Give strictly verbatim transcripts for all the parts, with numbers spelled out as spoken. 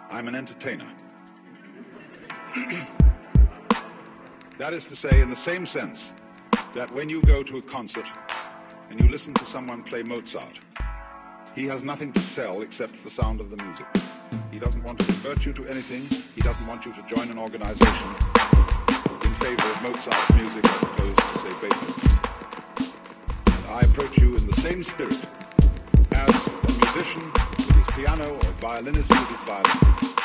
I'm an entertainer. That is to say, in the same sense that when you go to a concert and you listen to someone play Mozart, he has nothing to sell except the sound of the music. He doesn't want to convert you to anything. He doesn't want you to join an organization in favor of Mozart's music as opposed to, say, Beethoven's. And I approach you in the same spirit as a musician with his piano or a violinist with his violin.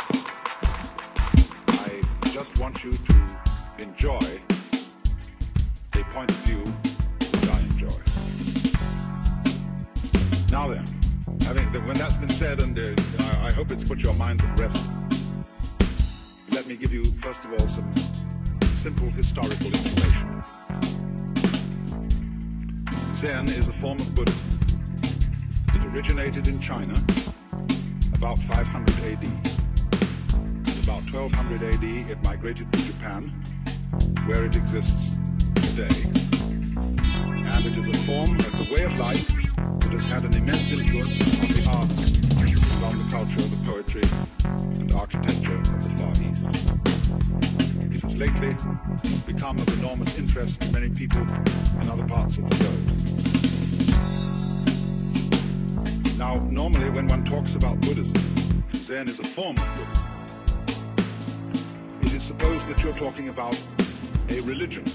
I just want you to enjoy a point of view that I enjoy. Now then, having, when that's been said, and uh, I hope it's put your minds at rest, let me give you, first of all, some simple historical information. Zen is a form of Buddhism. It originated in China about five hundred A D. At about twelve hundred A D, it migrated to Japan, where it exists today. And it is a form, it's a way of life that has had an immense influence on the arts, and on the culture, the poetry, and architecture of the Far East. It has lately become of enormous interest to many people in other parts of the globe. Now, normally when one talks about Buddhism, Zen is a form of Buddhism. It is supposed that you're talking about a religion.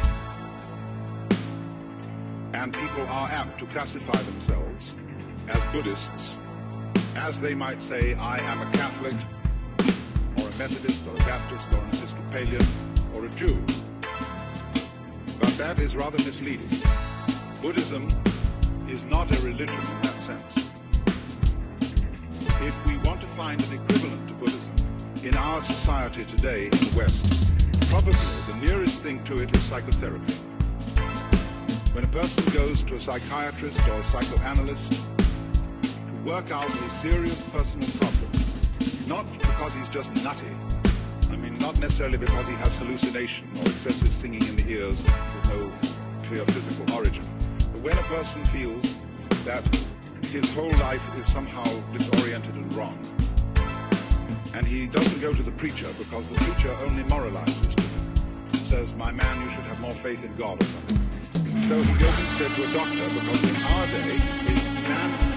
And people are apt to classify themselves as Buddhists, as they might say, I am a Catholic, or a Methodist, or a Baptist, or an Episcopalian, or a Jew. But that is rather misleading. Buddhism is not a religion in that sense. If we want to find an equivalent to Buddhism in our society today in the West, probably the nearest thing to it is psychotherapy. When a person goes to a psychiatrist or a psychoanalyst to work out a serious personal problem, not because he's just nutty, I mean not necessarily because he has hallucination or excessive singing in the ears with no clear physical origin, but when a person feels that his whole life is somehow disoriented and wrong, and he doesn't go to the preacher because the preacher only moralizes to him and says, my man, you should have more faith in God or something. So he goes instead to a doctor because in our day, a man